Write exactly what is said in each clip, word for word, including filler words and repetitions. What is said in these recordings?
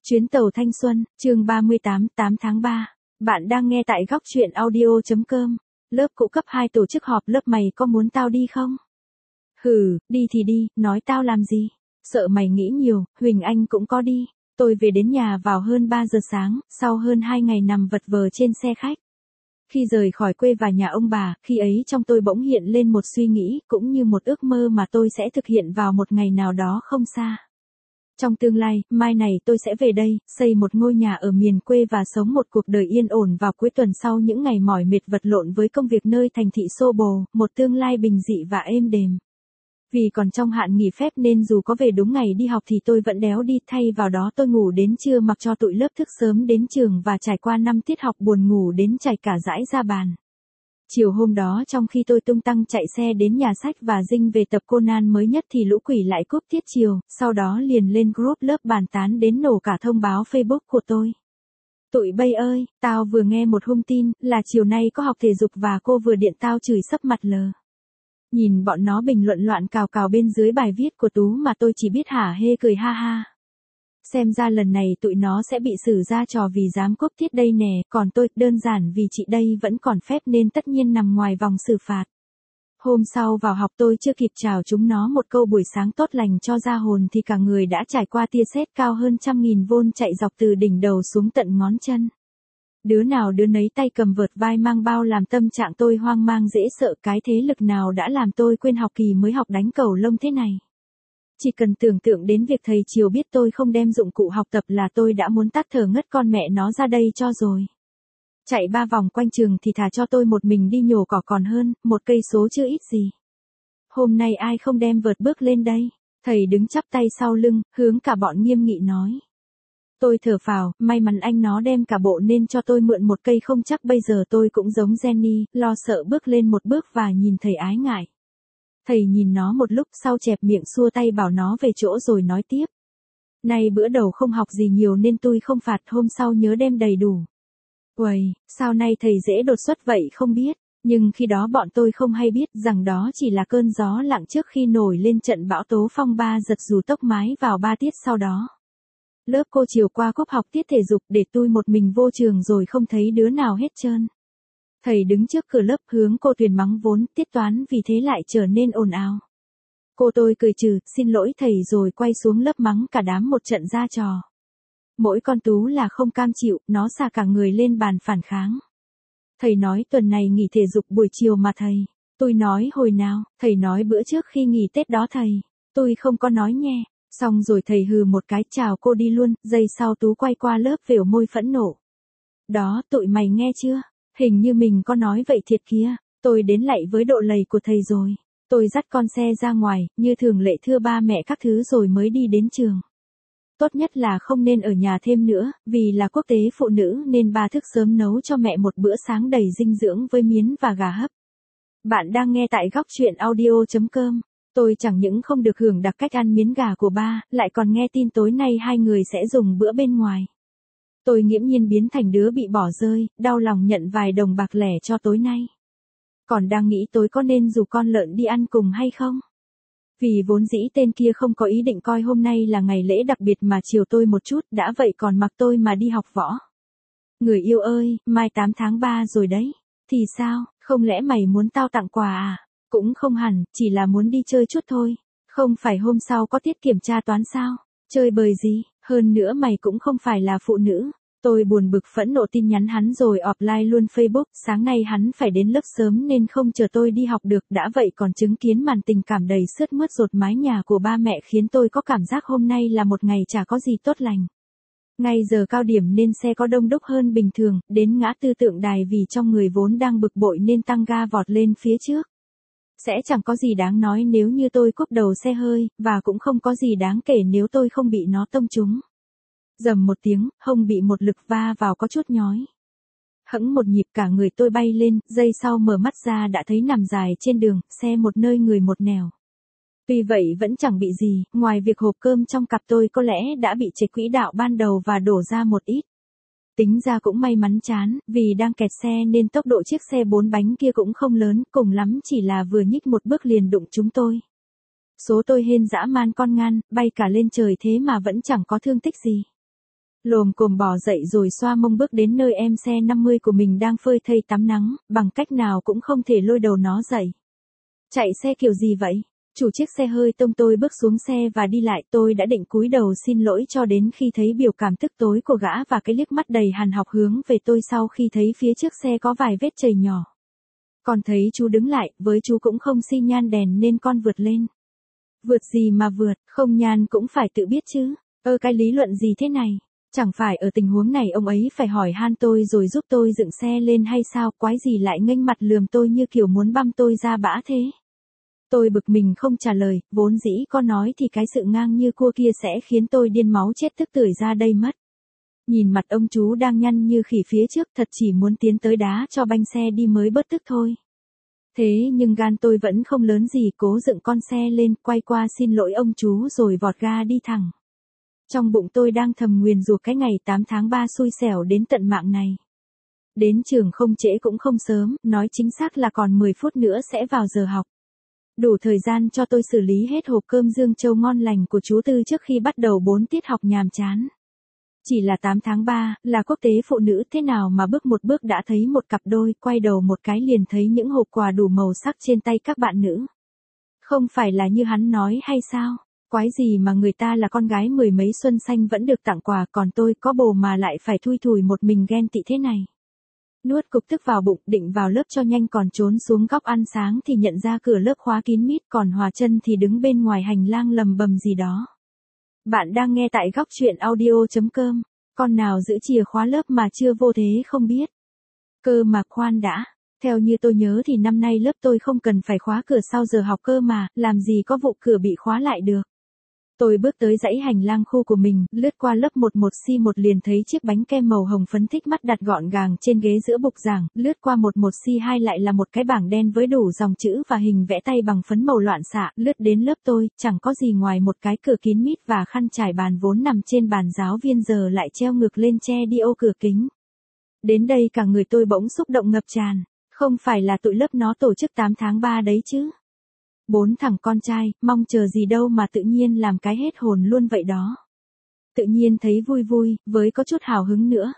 Chuyến tàu thanh xuân, chương ba mươi tám, tám tháng ba. Bạn đang nghe tại góc truyện audio.com. Lớp cũ cấp hai tổ chức họp lớp, mày có muốn tao đi không? Hừ, đi thì đi, nói tao làm gì? Sợ mày nghĩ nhiều, Huỳnh Anh cũng có đi. Tôi về đến nhà vào hơn ba giờ sáng, sau hơn hai ngày nằm vật vờ trên xe khách. Khi rời khỏi quê và nhà ông bà, khi ấy trong tôi bỗng hiện lên một suy nghĩ, cũng như một ước mơ mà tôi sẽ thực hiện vào một ngày nào đó không xa. Trong tương lai, mai này tôi sẽ về đây, xây một ngôi nhà ở miền quê và sống một cuộc đời yên ổn vào cuối tuần sau những ngày mỏi mệt vật lộn với công việc nơi thành thị xô bồ, một tương lai bình dị và êm đềm. Vì còn trong hạn nghỉ phép nên dù có về đúng ngày đi học thì tôi vẫn đéo đi, thay vào đó tôi ngủ đến trưa mặc cho tụi lớp thức sớm đến trường và trải qua năm tiết học buồn ngủ đến chảy cả dãi ra bàn. Chiều hôm đó trong khi tôi tung tăng chạy xe đến nhà sách và dinh về tập Conan mới nhất thì lũ quỷ lại cúp tiết chiều, sau đó liền lên group lớp bàn tán đến nổ cả thông báo Facebook của tôi. Tụi bay ơi, tao vừa nghe một hung tin, là chiều nay có học thể dục và cô vừa điện tao chửi sấp mặt lờ. Nhìn bọn nó bình luận loạn cào cào bên dưới bài viết của Tú mà tôi chỉ biết hả hê cười ha ha. Xem ra lần này tụi nó sẽ bị xử ra trò vì dám cúp tiết đây nè, còn tôi, đơn giản vì chị đây vẫn còn phép nên tất nhiên nằm ngoài vòng xử phạt. Hôm sau vào học tôi chưa kịp chào chúng nó một câu buổi sáng tốt lành cho ra hồn thì cả người đã trải qua tia sét cao hơn trăm nghìn vôn chạy dọc từ đỉnh đầu xuống tận ngón chân. Đứa nào đứa nấy tay cầm vợt vai mang bao làm tâm trạng tôi hoang mang dễ sợ, cái thế lực nào đã làm tôi quên học kỳ mới học đánh cầu lông thế này. Chỉ cần tưởng tượng đến việc thầy chiều biết tôi không đem dụng cụ học tập là tôi đã muốn tắt thở ngất con mẹ nó ra đây cho rồi. Chạy ba vòng quanh trường thì thà cho tôi một mình đi nhổ cỏ còn hơn, một cây số chưa ít gì. Hôm nay ai không đem vợt bước lên đây? Thầy đứng chắp tay sau lưng, hướng cả bọn nghiêm nghị nói. Tôi thở phào, may mắn anh nó đem cả bộ nên cho tôi mượn một cây, không chắc bây giờ tôi cũng giống Jenny, lo sợ bước lên một bước và nhìn thầy ái ngại. Thầy nhìn nó một lúc sau chẹp miệng xua tay bảo nó về chỗ rồi nói tiếp. Nay bữa đầu không học gì nhiều nên tôi không phạt, hôm sau nhớ đem đầy đủ. Uầy, sao nay thầy dễ đột xuất vậy không biết, nhưng khi đó bọn tôi không hay biết rằng đó chỉ là cơn gió lặng trước khi nổi lên trận bão tố phong ba giật dù tốc mái vào ba tiết sau đó. Lớp cô chiều qua cúp học tiết thể dục để tôi một mình vô trường rồi không thấy đứa nào hết trơn. Thầy đứng trước cửa lớp hướng cô Tuyền mắng vốn tiết toán vì thế lại trở nên ồn ào. Cô tôi cười trừ, xin lỗi thầy rồi quay xuống lớp mắng cả đám một trận ra trò. Mỗi con Tú là không cam chịu, nó xà cả người lên bàn phản kháng. Thầy nói tuần này nghỉ thể dục buổi chiều mà thầy. Tôi nói hồi nào, thầy nói bữa trước khi nghỉ Tết đó thầy. Tôi không có nói nghe. Xong rồi thầy hừ một cái chào cô đi luôn, giây sau Tú quay qua lớp vểo môi phẫn nộ. Đó, tụi mày nghe chưa? Hình như mình có nói vậy thiệt kìa, tôi đến lạy với độ lầy của thầy rồi. Tôi dắt con xe ra ngoài, như thường lệ thưa ba mẹ các thứ rồi mới đi đến trường. Tốt nhất là không nên ở nhà thêm nữa, vì là quốc tế phụ nữ nên ba thức sớm nấu cho mẹ một bữa sáng đầy dinh dưỡng với miến và gà hấp. Bạn đang nghe tại góc truyện audio.com. Tôi chẳng những không được hưởng đặc cách ăn miến gà của ba, lại còn nghe tin tối nay hai người sẽ dùng bữa bên ngoài. Tôi nghiễm nhiên biến thành đứa bị bỏ rơi, đau lòng nhận vài đồng bạc lẻ cho tối nay. Còn đang nghĩ tối có nên rủ con lợn đi ăn cùng hay không? Vì vốn dĩ tên kia không có ý định coi hôm nay là ngày lễ đặc biệt mà chiều tôi một chút, đã vậy còn mặc tôi mà đi học võ. Người yêu ơi, mai tám tháng ba rồi đấy. Thì sao, không lẽ mày muốn tao tặng quà à? Cũng không hẳn, chỉ là muốn đi chơi chút thôi. Không phải hôm sau có tiết kiểm tra toán sao? Chơi bời gì, hơn nữa mày cũng không phải là phụ nữ. Tôi buồn bực phẫn nộ tin nhắn hắn rồi offline luôn Facebook, sáng nay hắn phải đến lớp sớm nên không chờ tôi đi học được, đã vậy còn chứng kiến màn tình cảm đầy sướt mướt rột mái nhà của ba mẹ khiến tôi có cảm giác hôm nay là một ngày chả có gì tốt lành. Ngay giờ cao điểm nên xe có đông đúc hơn bình thường, đến ngã tư Tượng Đài vì trong người vốn đang bực bội nên tăng ga vọt lên phía trước. Sẽ chẳng có gì đáng nói nếu như tôi cúp đầu xe hơi, và cũng không có gì đáng kể nếu tôi không bị nó tông trúng. Rầm một tiếng, hông bị một lực va vào có chút nhói. Hẫng một nhịp cả người tôi bay lên, giây sau mở mắt ra đã thấy nằm dài trên đường, xe một nơi người một nẻo. Tuy vậy vẫn chẳng bị gì, ngoài việc hộp cơm trong cặp tôi có lẽ đã bị chệch quỹ đạo ban đầu và đổ ra một ít. Tính ra cũng may mắn chán, vì đang kẹt xe nên tốc độ chiếc xe bốn bánh kia cũng không lớn, cùng lắm chỉ là vừa nhích một bước liền đụng chúng tôi. Số tôi hên dã man con ngan, bay cả lên trời thế mà vẫn chẳng có thương tích gì. Lồm cồm bò dậy rồi xoa mông bước đến nơi em xe năm mươi của mình đang phơi thây tắm nắng, bằng cách nào cũng không thể lôi đầu nó dậy. Chạy xe kiểu gì vậy? Chủ chiếc xe hơi tông tôi bước xuống xe và đi lại, tôi đã định cúi đầu xin lỗi cho đến khi thấy biểu cảm tức tối của gã và cái liếc mắt đầy hằn học hướng về tôi sau khi thấy phía trước xe có vài vết chày nhỏ. Còn thấy chú đứng lại, với chú cũng không xi nhan đèn nên con vượt lên. Vượt gì mà vượt, không nhan cũng phải tự biết chứ. Ơ cái lý luận gì thế này? Chẳng phải ở tình huống này ông ấy phải hỏi han tôi rồi giúp tôi dựng xe lên hay sao, quái gì lại nghênh mặt lườm tôi như kiểu muốn băm tôi ra bã thế. Tôi bực mình không trả lời, vốn dĩ có nói thì cái sự ngang như cua kia sẽ khiến tôi điên máu chết tức tưởi ra đây mất. Nhìn mặt ông chú đang nhăn như khỉ phía trước thật chỉ muốn tiến tới đá cho banh xe đi mới bớt tức thôi. Thế nhưng gan tôi vẫn không lớn gì, cố dựng con xe lên, quay qua xin lỗi ông chú rồi vọt ga đi thẳng. Trong bụng tôi đang thầm nguyền rủa cái ngày tám tháng ba xui xẻo đến tận mạng này. Đến trường không trễ cũng không sớm, nói chính xác là còn mười phút nữa sẽ vào giờ học. Đủ thời gian cho tôi xử lý hết hộp cơm Dương Châu ngon lành của chú Tư trước khi bắt đầu bốn tiết học nhàm chán. Chỉ là tám tháng ba, là quốc tế phụ nữ, thế nào mà bước một bước đã thấy một cặp đôi, quay đầu một cái liền thấy những hộp quà đủ màu sắc trên tay các bạn nữ. Không phải là như hắn nói hay sao? Quái gì mà người ta là con gái mười mấy xuân xanh vẫn được tặng quà, còn tôi có bồ mà lại phải thui thủi một mình ghen tị thế này. Nuốt cục tức vào bụng, định vào lớp cho nhanh còn trốn xuống góc ăn sáng thì nhận ra cửa lớp khóa kín mít, còn Hòa Chân thì đứng bên ngoài hành lang lầm bầm gì đó. Bạn đang nghe tại góc truyện audio chấm com, con nào giữ chìa khóa lớp mà chưa vô thế không biết. Cơ mà khoan đã, theo như tôi nhớ thì năm nay lớp tôi không cần phải khóa cửa sau giờ học cơ mà, làm gì có vụ cửa bị khóa lại được. Tôi bước tới dãy hành lang khu của mình, lướt qua lớp một một C một liền thấy chiếc bánh kem màu hồng phấn thích mắt đặt gọn gàng trên ghế giữa bục giảng, lướt qua một một C hai lại là một cái bảng đen với đủ dòng chữ và hình vẽ tay bằng phấn màu loạn xạ, lướt đến lớp tôi, chẳng có gì ngoài một cái cửa kín mít và khăn trải bàn vốn nằm trên bàn giáo viên giờ lại treo ngược lên che đi ô cửa kính. Đến đây cả người tôi bỗng xúc động ngập tràn, không phải là tụi lớp nó tổ chức tám tháng ba đấy chứ. Bốn thằng con trai, mong chờ gì đâu mà tự nhiên làm cái hết hồn luôn vậy đó. Tự nhiên thấy vui vui, với có chút hào hứng nữa.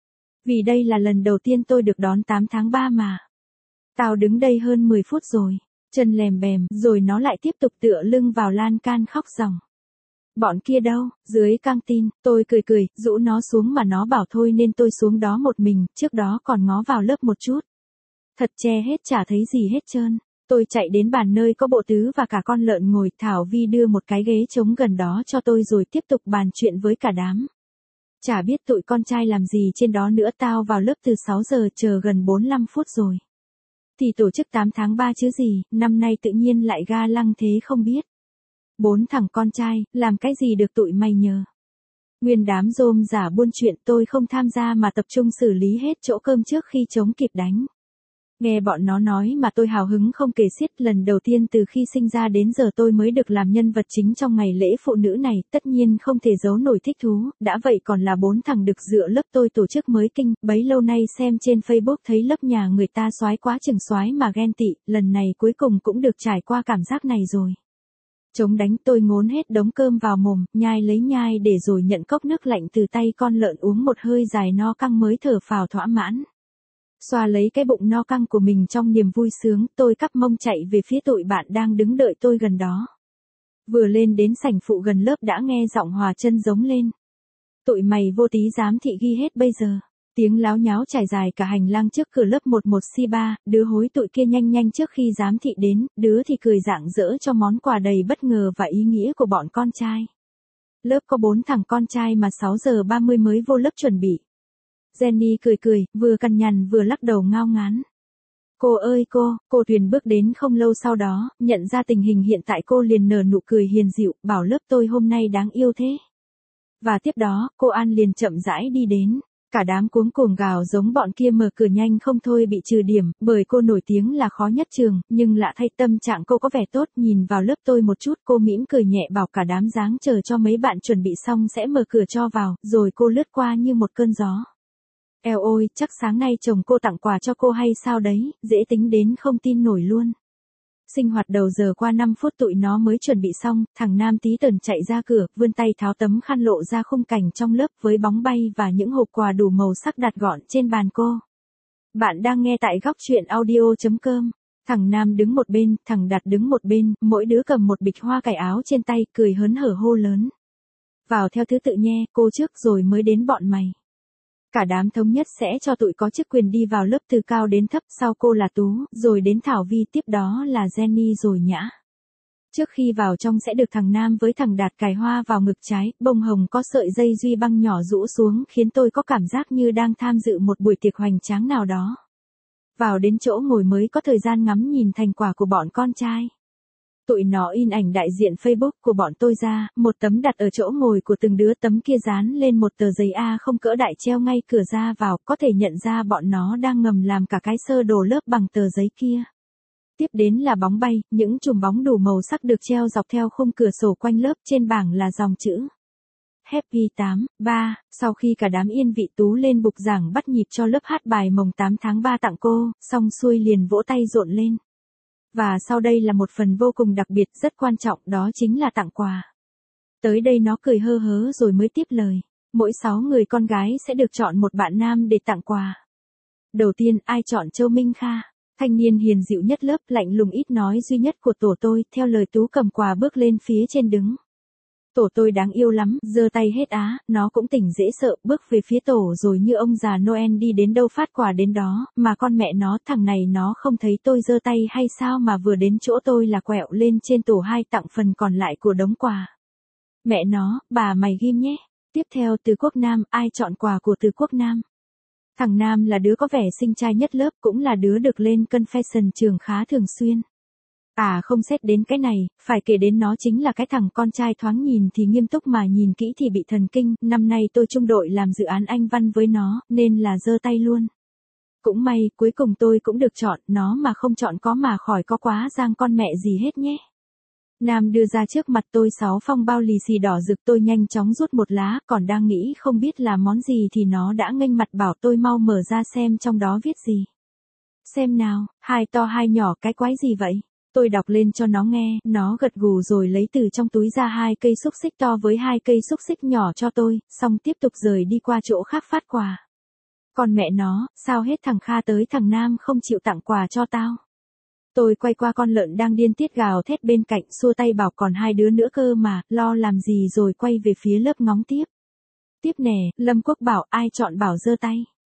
Vì đây là lần đầu tiên tôi được đón tám tháng ba mà. Tao đứng đây hơn mười phút rồi, chân lèm bèm, rồi nó lại tiếp tục tựa lưng vào lan can khóc ròng. Bọn kia đâu, dưới căng tin, tôi cười cười, rũ nó xuống mà nó bảo thôi nên tôi xuống đó một mình, trước đó còn ngó vào lớp một chút. Thật che hết chả thấy gì hết trơn. Tôi chạy đến bàn nơi có bộ tứ và cả con lợn ngồi, Thảo Vi đưa một cái ghế trống gần đó cho tôi rồi tiếp tục bàn chuyện với cả đám. Chả biết tụi con trai làm gì trên đó nữa, tao vào lớp từ sáu giờ, chờ gần bốn mươi lăm phút rồi. Thì tổ chức tám tháng ba chứ gì, năm nay tự nhiên lại ga lăng thế không biết. Bốn thằng con trai, làm cái gì được tụi mày nhờ. Nguyên đám rôm giả buôn chuyện, tôi không tham gia mà tập trung xử lý hết chỗ cơm trước khi trống kịp đánh. Nghe bọn nó nói mà tôi hào hứng không kể xiết, lần đầu tiên từ khi sinh ra đến giờ tôi mới được làm nhân vật chính trong ngày lễ phụ nữ này, tất nhiên không thể giấu nổi thích thú, đã vậy còn là bốn thằng được dựa lớp tôi tổ chức mới kinh, bấy lâu nay xem trên Facebook thấy lớp nhà người ta soái quá chừng soái mà ghen tị, lần này cuối cùng cũng được trải qua cảm giác này rồi. Chống đánh, tôi ngốn hết đống cơm vào mồm, nhai lấy nhai để rồi nhận cốc nước lạnh từ tay con lợn uống một hơi dài no căng mới thở phào thỏa mãn. Xoa lấy cái bụng no căng của mình trong niềm vui sướng, tôi cắp mông chạy về phía tụi bạn đang đứng đợi tôi gần đó. Vừa lên đến sảnh phụ gần lớp đã nghe giọng Hòa Chân giống lên. Tụi mày vô tí giám thị ghi hết bây giờ. Tiếng láo nháo trải dài cả hành lang trước cửa lớp một một C ba, đứa hối tụi kia nhanh nhanh trước khi giám thị đến, đứa thì cười rạng rỡ cho món quà đầy bất ngờ và ý nghĩa của bọn con trai. Lớp có bốn thằng con trai mà sáu giờ ba mươi mới vô lớp chuẩn bị. Jenny cười cười, vừa cằn nhằn vừa lắc đầu ngao ngán. Cô ơi cô, cô Tuyền bước đến không lâu sau đó, nhận ra tình hình hiện tại cô liền nở nụ cười hiền dịu, bảo lớp tôi hôm nay đáng yêu thế. Và tiếp đó, cô An liền chậm rãi đi đến. Cả đám cuống cuồng gào giống bọn kia mở cửa nhanh không thôi bị trừ điểm, bởi cô nổi tiếng là khó nhất trường, nhưng lạ thay tâm trạng cô có vẻ tốt, nhìn vào lớp tôi một chút, cô mỉm cười nhẹ bảo cả đám dáng chờ cho mấy bạn chuẩn bị xong sẽ mở cửa cho vào, rồi cô lướt qua như một cơn gió. Eo ôi, chắc sáng nay chồng cô tặng quà cho cô hay sao đấy, dễ tính đến không tin nổi luôn. Sinh hoạt đầu giờ qua năm phút tụi nó mới chuẩn bị xong, thằng Nam tí tần chạy ra cửa, vươn tay tháo tấm khăn lộ ra khung cảnh trong lớp với bóng bay và những hộp quà đủ màu sắc đặt gọn trên bàn cô. Bạn đang nghe tại góc chuyện audio chấm com. Thằng Nam đứng một bên, thằng Đạt đứng một bên, mỗi đứa cầm một bịch hoa cải áo trên tay, cười hớn hở hô lớn. Vào theo thứ tự nhé, cô trước rồi mới đến bọn mày. Cả đám thống nhất sẽ cho tụi có chức quyền đi vào lớp từ cao đến thấp, sau cô là Tú, rồi đến Thảo Vi, tiếp đó là Jenny rồi Nhã. Trước khi vào trong sẽ được thằng Nam với thằng Đạt cài hoa vào ngực trái, bông hồng có sợi dây duy băng nhỏ rũ xuống khiến tôi có cảm giác như đang tham dự một buổi tiệc hoành tráng nào đó. Vào đến chỗ ngồi mới có thời gian ngắm nhìn thành quả của bọn con trai. Tụi nó in ảnh đại diện Facebook của bọn tôi ra, một tấm đặt ở chỗ ngồi của từng đứa, tấm kia dán lên một tờ giấy A không cỡ đại treo ngay cửa ra vào, có thể nhận ra bọn nó đang ngầm làm cả cái sơ đồ lớp bằng tờ giấy kia. Tiếp đến là bóng bay, những chùm bóng đủ màu sắc được treo dọc theo khung cửa sổ quanh lớp, trên bảng là dòng chữ Happy tám ba. Sau khi cả đám yên vị, Tú lên bục giảng bắt nhịp cho lớp hát bài mồng tám tháng ba tặng cô, xong xuôi liền vỗ tay rộn lên. Và sau đây là một phần vô cùng đặc biệt, rất quan trọng, đó chính là tặng quà. Tới đây nó cười hơ hớ rồi mới tiếp lời. Mỗi sáu người con gái sẽ được chọn một bạn nam để tặng quà. Đầu tiên, ai chọn Châu Minh Kha? Thanh niên hiền dịu nhất lớp, lạnh lùng ít nói duy nhất của tổ tôi, theo lời Tú cầm quà bước lên phía trên đứng. Tổ tôi đáng yêu lắm, giơ tay hết á, nó cũng tỉnh dễ sợ, bước về phía tổ rồi như ông già Noel đi đến đâu phát quà đến đó, mà con mẹ nó, thằng này nó không thấy tôi giơ tay hay sao mà vừa đến chỗ tôi là quẹo lên trên tổ hai tặng phần còn lại của đống quà. Mẹ nó, bà mày ghim nhé. Tiếp theo Từ Quốc Nam, ai chọn quà của Từ Quốc Nam? Thằng Nam là đứa có vẻ xinh trai nhất lớp, cũng là đứa được lên confession trường khá thường xuyên. À không, xét đến cái này, phải kể đến nó chính là cái thằng con trai thoáng nhìn thì nghiêm túc mà nhìn kỹ thì bị thần kinh, năm nay tôi chung đội làm dự án Anh văn với nó, nên là giơ tay luôn. Cũng may, cuối cùng tôi cũng được chọn, nó mà không chọn có mà khỏi có quá giang con mẹ gì hết nhé. Nam đưa ra trước mặt tôi sáu phong bao lì xì đỏ rực, tôi nhanh chóng rút một lá, còn đang nghĩ không biết là món gì thì nó đã nghênh mặt bảo tôi mau mở ra xem trong đó viết gì. Xem nào, hai to hai nhỏ, cái quái gì vậy? Tôi đọc lên cho nó nghe, nó gật gù rồi lấy từ trong túi ra hai cây xúc xích to với hai cây xúc xích nhỏ cho tôi, xong tiếp tục rời đi qua chỗ khác phát quà. Còn mẹ nó, sao hết thằng Kha tới thằng Nam không chịu tặng quà cho tao? Tôi quay qua con lợn đang điên tiết gào thét bên cạnh, xua tay bảo còn hai đứa nữa cơ mà, lo làm gì, rồi quay về phía lớp ngóng tiếp. Tiếp nè, Lâm Quốc bảo ai chọn bảo giơ tay.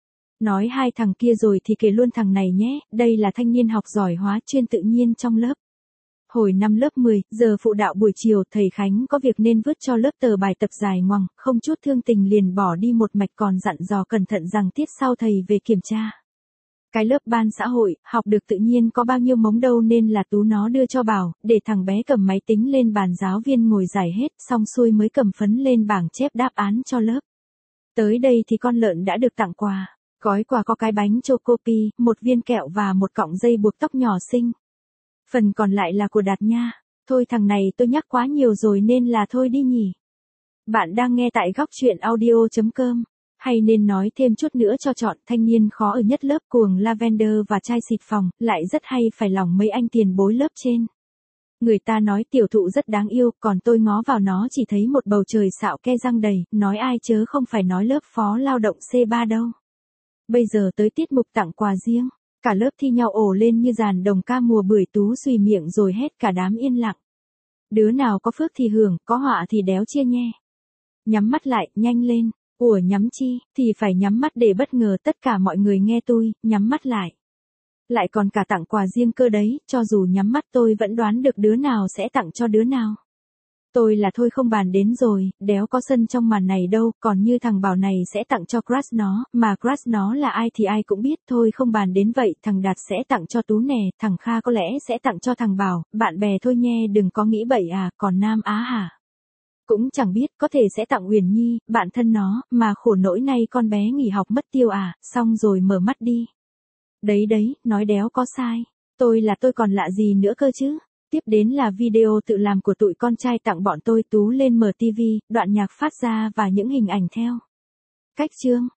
Nói hai thằng kia rồi thì kể luôn thằng này nhé, đây là thanh niên học giỏi hóa chuyên tự nhiên trong lớp. Hồi năm lớp mười, giờ phụ đạo buổi chiều, thầy Khánh có việc nên vứt cho lớp tờ bài tập dài ngoằng, không chút thương tình liền bỏ đi một mạch, còn dặn dò cẩn thận rằng tiết sau thầy về kiểm tra. Cái lớp ban xã hội, học được tự nhiên có bao nhiêu mống đâu nên là Tú nó đưa cho Bảo, để thằng bé cầm máy tính lên bàn, giáo viên ngồi giải hết, xong xuôi mới cầm phấn lên bảng chép đáp án cho lớp. Tới đây thì con lợn đã được tặng quà. Gói quà có cái bánh chocopi, một viên kẹo và một cọng dây buộc tóc nhỏ xinh. Phần còn lại là của Đạt nha. Thôi thằng này tôi nhắc quá nhiều rồi nên là thôi đi nhỉ. Bạn đang nghe tại góc chuyện audio chấm com. Hay nên nói thêm chút nữa cho chọn, thanh niên khó ở nhất lớp, cuồng lavender và chai xịt phòng, lại rất hay phải lòng mấy anh tiền bối lớp trên. Người ta nói tiểu thụ rất đáng yêu, còn tôi ngó vào nó chỉ thấy một bầu trời xạo ke răng đầy, nói ai chớ không phải nói lớp phó lao động C ba đâu. Bây giờ tới tiết mục tặng quà riêng, cả lớp thi nhau ồ lên như dàn đồng ca mùa bưởi. Tú xùy miệng rồi hết cả đám yên lặng. Đứa nào có phước thì hưởng, có họa thì đéo chia nhe. Nhắm mắt lại, nhanh lên. Ủa nhắm chi, thì phải nhắm mắt để bất ngờ, tất cả mọi người nghe tôi, nhắm mắt lại. Lại còn cả tặng quà riêng cơ đấy, cho dù nhắm mắt tôi vẫn đoán được đứa nào sẽ tặng cho đứa nào. Tôi là thôi không bàn đến rồi, đéo có sân trong màn này đâu, còn như thằng Bảo này sẽ tặng cho crush nó, mà crush nó là ai thì ai cũng biết, thôi không bàn đến vậy. Thằng Đạt sẽ tặng cho Tú nè, thằng Kha có lẽ sẽ tặng cho thằng Bảo, bạn bè thôi nhe, đừng có nghĩ bậy à, còn Nam Á hả? Cũng chẳng biết, có thể sẽ tặng Uyển Nhi, bạn thân nó, mà khổ nỗi nay con bé nghỉ học mất tiêu à, xong rồi mở mắt đi. Đấy đấy, nói đéo có sai, tôi là tôi còn lạ gì nữa cơ chứ. Tiếp đến là video tự làm của tụi con trai tặng bọn tôi. Tú lên mở tivi, đoạn nhạc phát ra và những hình ảnh theo. Cách chương.